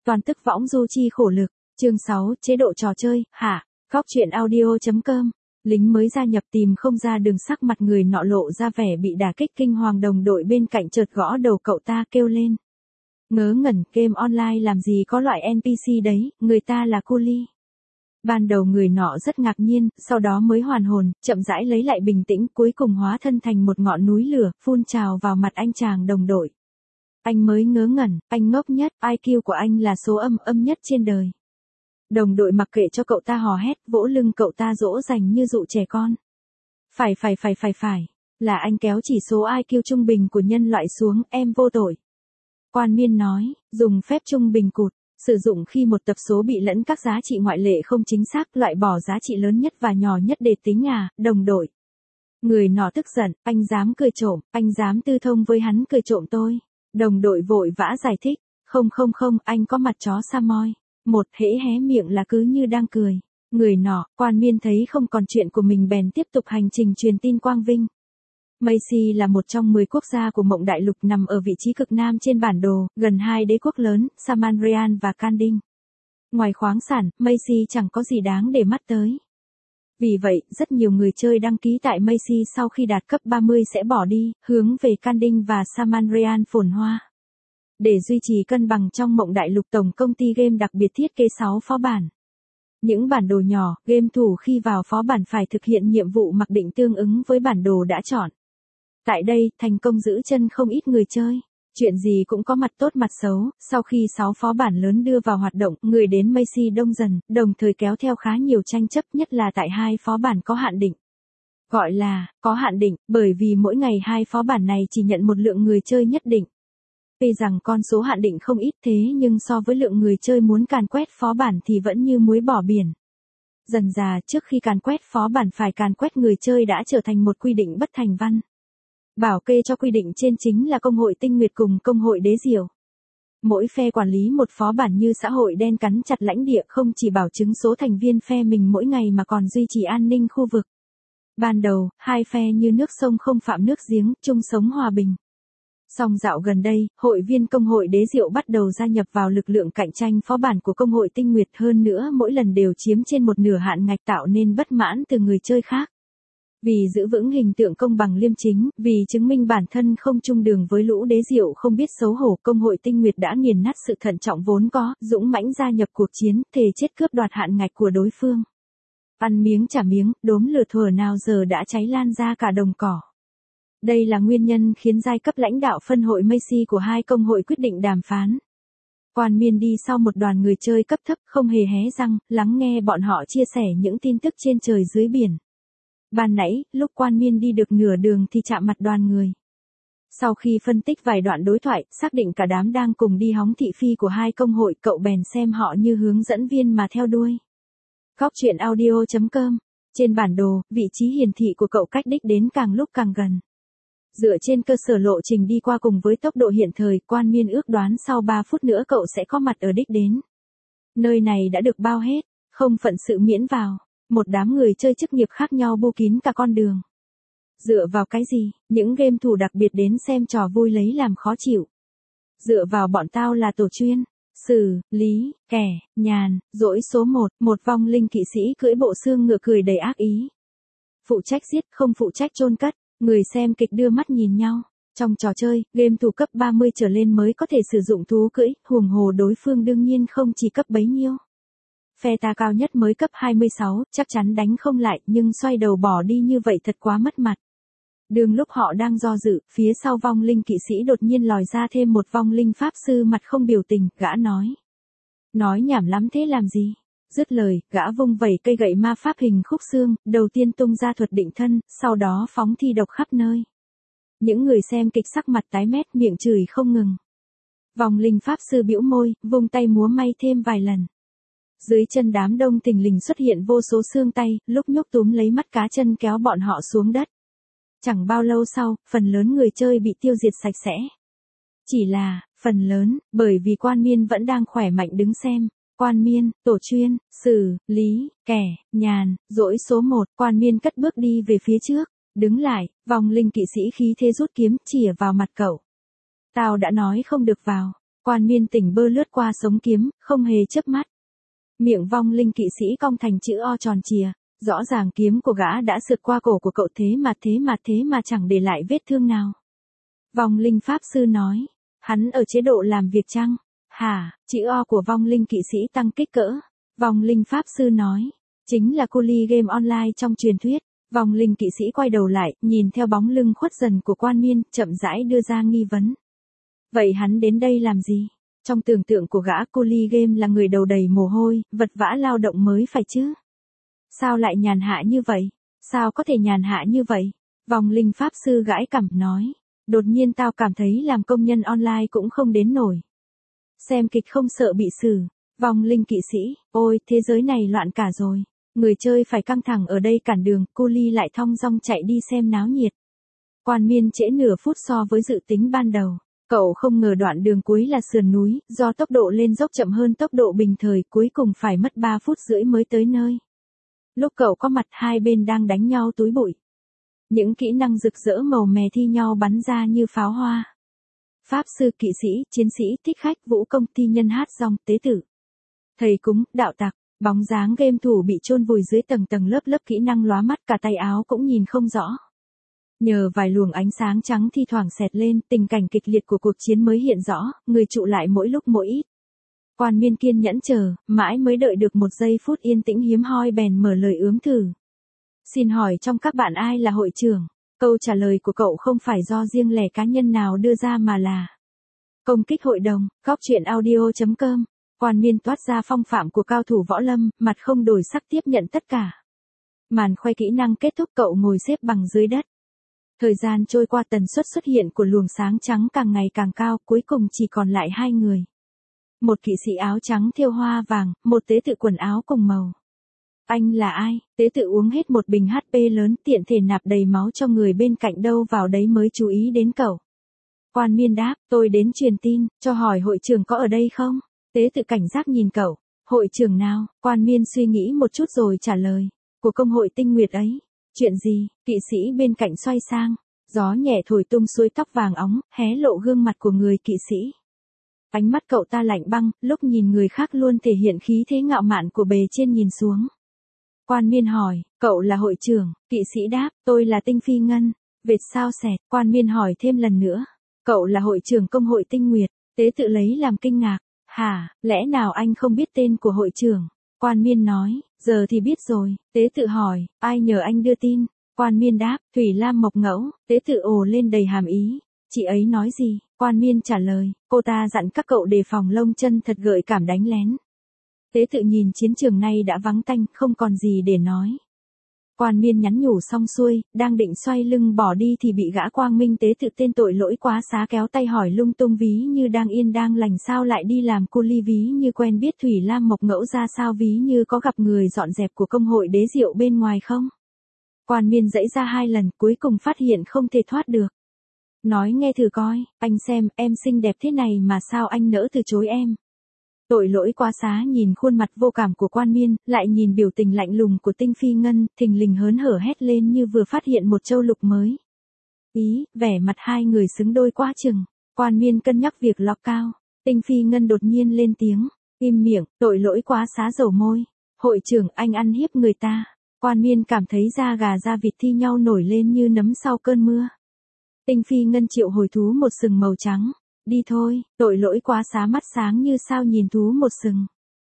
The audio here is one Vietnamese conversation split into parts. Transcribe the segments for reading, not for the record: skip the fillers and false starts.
Toàn tức võng du chi khổ lực. Chương 6, chế độ trò chơi, hả? Góc truyện audio.com. Lính mới gia nhập tìm không ra đường, sắc mặt người nọ lộ ra vẻ bị đả kích kinh hoàng. Đồng đội bên cạnh chợt gõ đầu cậu ta kêu lên. Ngớ ngẩn, game online làm gì có loại NPC đấy, người ta là cu li. Ban đầu người nọ rất ngạc nhiên, sau đó mới hoàn hồn, chậm rãi lấy lại bình tĩnh, cuối cùng hóa thân thành một ngọn núi lửa, phun trào vào mặt anh chàng đồng đội. Anh mới ngớ ngẩn, anh ngốc nhất, IQ của anh là số âm nhất trên đời. Đồng đội mặc kệ cho cậu ta hò hét, vỗ lưng cậu ta dỗ dành như dụ trẻ con. Phải, là anh kéo chỉ số IQ trung bình của nhân loại xuống, em vô tội. Quan Miên nói, dùng phép trung bình cụt, sử dụng khi một tập số bị lẫn các giá trị ngoại lệ không chính xác, loại bỏ giá trị lớn nhất và nhỏ nhất để tính đồng đội. Người nọ tức giận, anh dám cười trộm, anh dám tư thông với hắn cười trộm tôi. Đồng đội vội vã giải thích, không, anh có mặt chó Samoy. Một hễ hé miệng là cứ như đang cười. Người nọ, Quan Miên thấy không còn chuyện của mình bèn tiếp tục hành trình truyền tin quang vinh. Macy là một trong 10 quốc gia của Mộng Đại Lục, nằm ở vị trí cực nam trên bản đồ, gần hai đế quốc lớn, Samanrian và Kandin. Ngoài khoáng sản, Macy chẳng có gì đáng để mắt tới. Vì vậy, rất nhiều người chơi đăng ký tại Macy sau khi đạt cấp 30 sẽ bỏ đi, hướng về Kandin và Samanrian phồn hoa. Để duy trì cân bằng trong Mộng Đại Lục, tổng công ty game đặc biệt thiết kế 6 phó bản. Những bản đồ nhỏ, game thủ khi vào phó bản phải thực hiện nhiệm vụ mặc định tương ứng với bản đồ đã chọn. Tại đây, thành công giữ chân không ít người chơi. Chuyện gì cũng có mặt tốt mặt xấu, sau khi 6 phó bản lớn đưa vào hoạt động, người đến Macy đông dần, đồng thời kéo theo khá nhiều tranh chấp, nhất là tại 2 phó bản có hạn định. Gọi là, có hạn định, bởi vì mỗi ngày 2 phó bản này chỉ nhận một lượng người chơi nhất định. Tuy rằng con số hạn định không ít thế nhưng so với lượng người chơi muốn càn quét phó bản thì vẫn như muối bỏ biển. Dần dà trước khi càn quét phó bản phải càn quét người chơi đã trở thành một quy định bất thành văn. Bảo kê cho quy định trên chính là Công hội Tinh Nguyệt cùng Công hội Đế Diều. Mỗi phe quản lý một phó bản như xã hội đen cắn chặt lãnh địa, không chỉ bảo chứng số thành viên phe mình mỗi ngày mà còn duy trì an ninh khu vực. Ban đầu, hai phe như nước sông không phạm nước giếng, chung sống hòa bình. Song dạo gần đây, hội viên Công hội Đế Diệu bắt đầu gia nhập vào lực lượng cạnh tranh phó bản của Công hội Tinh Nguyệt, hơn nữa mỗi lần đều chiếm trên một nửa hạn ngạch, tạo nên bất mãn từ người chơi khác. Vì giữ vững hình tượng công bằng liêm chính, vì chứng minh bản thân không chung đường với lũ Đế Diệu không biết xấu hổ, Công hội Tinh Nguyệt đã nghiền nát sự thận trọng vốn có, dũng mãnh gia nhập cuộc chiến, thề chết cướp đoạt hạn ngạch của đối phương. Ăn miếng trả miếng, đốm lửa thuở nào giờ đã cháy lan ra cả đồng cỏ. Đây là nguyên nhân khiến giai cấp lãnh đạo phân hội Macy của hai công hội quyết định đàm phán. Quan Miên đi sau một đoàn người chơi cấp thấp, không hề hé răng, lắng nghe bọn họ chia sẻ những tin tức trên trời dưới biển. Ban nãy, lúc Quan Miên đi được nửa đường thì chạm mặt đoàn người. Sau khi phân tích vài đoạn đối thoại, xác định cả đám đang cùng đi hóng thị phi của hai công hội, cậu bèn xem họ như hướng dẫn viên mà theo đuôi. Góc truyện audio.com. Trên bản đồ, vị trí hiển thị của cậu cách đích đến càng lúc càng gần. Dựa trên cơ sở lộ trình đi qua cùng với tốc độ hiện thời, Quan Miên ước đoán sau 3 phút nữa cậu sẽ có mặt ở đích đến. Nơi này đã được bao hết, không phận sự miễn vào. Một đám người chơi chức nghiệp khác nhau bô kín cả con đường. Dựa vào cái gì, những game thủ đặc biệt đến xem trò vui lấy làm khó chịu. Dựa vào bọn tao là tổ chuyên, xử, lý, kẻ, nhàn, dỗi số 1, một vong linh kỵ sĩ cưỡi bộ xương ngựa cười đầy ác ý. Phụ trách giết, không phụ trách chôn cất. Người xem kịch đưa mắt nhìn nhau. Trong trò chơi, game thủ cấp 30 trở lên mới có thể sử dụng thú cưỡi, huống hồ đối phương đương nhiên không chỉ cấp bấy nhiêu. Phe ta cao nhất mới cấp 26, chắc chắn đánh không lại, nhưng xoay đầu bỏ đi như vậy thật quá mất mặt. Đường lúc họ đang do dự, phía sau vong linh kỵ sĩ đột nhiên lòi ra thêm một vong linh pháp sư mặt không biểu tình, gã nói. Nói nhảm lắm thế làm gì? Dứt lời, gã vung vẩy cây gậy ma pháp hình khúc xương, đầu tiên tung ra thuật định thân, sau đó phóng thi độc khắp nơi. Những người xem kịch sắc mặt tái mét, miệng chửi không ngừng. Vong linh pháp sư bĩu môi, vung tay múa may thêm vài lần. Dưới chân đám đông thình lình xuất hiện vô số xương tay, lúc nhúc túm lấy mắt cá chân kéo bọn họ xuống đất. Chẳng bao lâu sau, phần lớn người chơi bị tiêu diệt sạch sẽ. Chỉ là, phần lớn, bởi vì Quan Miên vẫn đang khỏe mạnh đứng xem. Quan Miên, tổ chuyên, xử, lý, kẻ, nhàn, dỗi số 1, Quan Miên cất bước đi về phía trước, đứng lại, vong linh kỵ sĩ khí thế rút kiếm chỉa vào mặt cậu. Tao đã nói không được vào. Quan Miên tỉnh bơ lướt qua sống kiếm, không hề chớp mắt. Miệng vong linh kỵ sĩ cong thành chữ O tròn chìa, rõ ràng kiếm của gã đã sượt qua cổ của cậu thế mà chẳng để lại vết thương nào. Vong linh pháp sư nói, hắn ở chế độ làm việc chăng? Hả, chữ O của vong linh kỵ sĩ tăng kích cỡ. Vong linh pháp sư nói, chính là Coolie game online trong truyền thuyết. Vong linh kỵ sĩ quay đầu lại, nhìn theo bóng lưng khuất dần của Quan Miên, chậm rãi đưa ra nghi vấn. Vậy hắn đến đây làm gì? Trong tưởng tượng của gã, Coolie game là người đầu đầy mồ hôi, vật vã lao động mới phải chứ. Sao lại nhàn hạ như vậy? Sao có thể nhàn hạ như vậy? Vong linh pháp sư gãi cằm nói. Đột nhiên tao cảm thấy làm công nhân online cũng không đến nổi. Xem kịch không sợ bị xử. Vong linh kỵ sĩ, ôi, thế giới này loạn cả rồi. Người chơi phải căng thẳng ở đây cản đường, Coolie lại thong dong chạy đi xem náo nhiệt. Quan Miên trễ nửa phút so với dự tính ban đầu. Cậu không ngờ đoạn đường cuối là sườn núi, do tốc độ lên dốc chậm hơn tốc độ bình thời, cuối cùng phải mất 3 phút rưỡi mới tới nơi. Lúc cậu có mặt, hai bên đang đánh nhau túi bụi. Những kỹ năng rực rỡ màu mè thi nhau bắn ra như pháo hoa. Pháp sư, kỵ sĩ, chiến sĩ, thích khách, vũ công, thi nhân, hát dòng, tế tử. Thầy cúng, đạo tặc, bóng dáng game thủ bị chôn vùi dưới tầng tầng lớp lớp kỹ năng lóa mắt, cả tay áo cũng nhìn không rõ. Nhờ vài luồng ánh sáng trắng thi thoảng xẹt lên, tình cảnh kịch liệt của cuộc chiến mới hiện rõ, người trụ lại mỗi lúc mỗi ít. Quan Miên kiên nhẫn chờ, mãi mới đợi được một giây phút yên tĩnh hiếm hoi bèn mở lời ướm thử. Xin hỏi trong các bạn ai là hội trưởng? Câu trả lời của cậu không phải do riêng lẻ cá nhân nào đưa ra mà là công kích hội đồng. Góc truyện audio.com. Quan Miên toát ra phong phạm của cao thủ võ lâm, mặt không đổi sắc tiếp nhận tất cả. Màn khoe kỹ năng kết thúc, cậu ngồi xếp bằng dưới đất. Thời gian trôi qua, tần suất xuất hiện của luồng sáng trắng càng ngày càng cao, cuối cùng chỉ còn lại hai người. Một kỵ sĩ áo trắng thêu hoa vàng, một tế tự quần áo cùng màu. Anh là ai? Tế tự uống hết một bình HP lớn, tiện thể nạp đầy máu cho người bên cạnh, đâu vào đấy mới chú ý đến cậu. Quan Miên đáp, tôi đến truyền tin, cho hỏi hội trưởng có ở đây không? Tế tự cảnh giác nhìn cậu. Hội trưởng nào? Quan Miên suy nghĩ một chút rồi trả lời. Của công hội Tinh Nguyệt ấy. Chuyện gì? Kỵ sĩ bên cạnh xoay sang. Gió nhẹ thổi tung suối tóc vàng óng, hé lộ gương mặt của người kỵ sĩ. Ánh mắt cậu ta lạnh băng, lúc nhìn người khác luôn thể hiện khí thế ngạo mạn của bề trên nhìn xuống. Quan Miên hỏi, cậu là hội trưởng? Kỵ sĩ đáp, tôi là Tinh Phi Ngân. Vệt sao xẹt. Quan Miên hỏi thêm lần nữa. Cậu là hội trưởng công hội Tinh Nguyệt. Tế tự lấy làm kinh ngạc. Hả, lẽ nào anh không biết tên của hội trưởng? Quan Miên nói, giờ thì biết rồi. Tế tự hỏi, ai nhờ anh đưa tin? Quan Miên đáp, Thủy Lam Mộc Ngẫu. Tế tự ồ lên đầy hàm ý. Chị ấy nói gì? Quan Miên trả lời, cô ta dặn các cậu đề phòng lông chân thật gợi cảm đánh lén. Tế tự nhìn chiến trường này đã vắng tanh, không còn gì để nói. Quan Miên nhắn nhủ xong xuôi, đang định xoay lưng bỏ đi thì bị gã quang minh tế tự tên tội lỗi quá xá kéo tay hỏi lung tung, ví như đang yên đang lành sao lại đi làm Coolie, ví như quen biết Thủy Lam Mộc Ngẫu ra sao, ví như có gặp người dọn dẹp của công hội đế diệu bên ngoài không? Quan Miên dãy ra 2 lần, cuối cùng phát hiện không thể thoát được. Nói nghe thử coi, anh xem, em xinh đẹp thế này mà sao anh nỡ từ chối em? Tội lỗi quá xá nhìn khuôn mặt vô cảm của Quan Miên, lại nhìn biểu tình lạnh lùng của Tinh Phi Ngân, thình lình hớn hở hét lên như vừa phát hiện một châu lục mới. Ý, vẻ mặt hai người xứng đôi quá chừng. Quan Miên cân nhắc việc lọc cao. Tinh Phi Ngân đột nhiên lên tiếng. Im miệng, tội lỗi quá xá dầu môi. Hội trưởng, anh ăn hiếp người ta. Quan Miên cảm thấy da gà da vịt thi nhau nổi lên như nấm sau cơn mưa. Tinh Phi Ngân triệu hồi thú một sừng màu trắng. Đi thôi, tội lỗi quá xá mắt sáng như sao nhìn thú một sừng.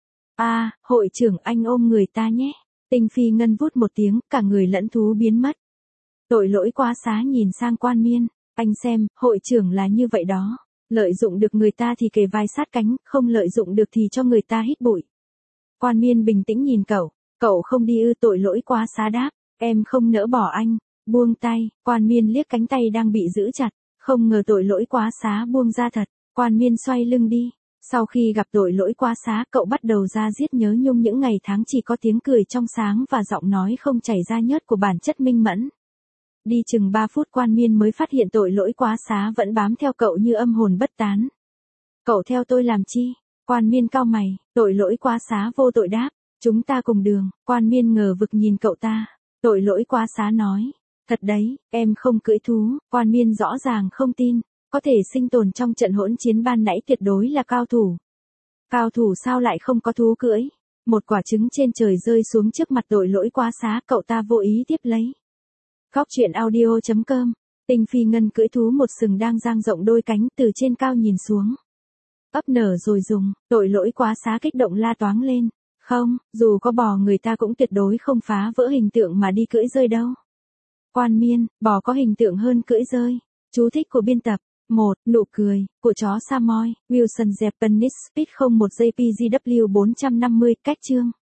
Hội trưởng anh ôm người ta nhé. Tinh Phi Ngân vút một tiếng, cả người lẫn thú biến mất. Tội lỗi quá xá nhìn sang Quan Miên. Anh xem, hội trưởng là như vậy đó. Lợi dụng được người ta thì kề vai sát cánh, không lợi dụng được thì cho người ta hít bụi. Quan Miên bình tĩnh nhìn cậu. Cậu không đi ư? Tội lỗi quá xá đáp. Em không nỡ bỏ anh. Buông tay. Quan Miên liếc cánh tay đang bị giữ chặt. Không ngờ tội lỗi quá xá buông ra thật. Quan Miên xoay lưng đi. Sau khi gặp tội lỗi quá xá, cậu bắt đầu ra diết nhớ nhung những ngày tháng chỉ có tiếng cười trong sáng và giọng nói không chảy ra nhớt của bản chất minh mẫn. Đi chừng 3 phút Quan Miên mới phát hiện tội lỗi quá xá vẫn bám theo cậu như âm hồn bất tán. Cậu theo tôi làm chi? Quan Miên cau mày. Tội lỗi quá xá vô tội đáp. Chúng ta cùng đường. Quan Miên ngờ vực nhìn cậu ta. Tội lỗi quá xá nói. Thật đấy, em không cưỡi thú. Quan Miên rõ ràng không tin. có thể sinh tồn trong trận hỗn chiến ban nãy tuyệt đối là cao thủ. Cao thủ sao lại không có thú cưỡi? Một quả trứng trên trời rơi xuống trước mặt tội lỗi quá xá, cậu ta vô ý tiếp lấy. Góc truyện audio.com. Tinh phi ngân cưỡi thú một sừng đang dang rộng đôi cánh từ trên cao nhìn xuống. Ấp nở rồi dùng, tội lỗi quá xá kích động la toáng lên. Không, dù có bò người ta cũng tuyệt đối không phá vỡ hình tượng mà đi cưỡi rơi đâu. Quan miên, bò có hình tượng hơn cưỡi rơi. Chú thích của biên tập. 1. Nụ cười, của chó Samoy, Wilson Japanese Speed 01 JPGW 450, cách chương.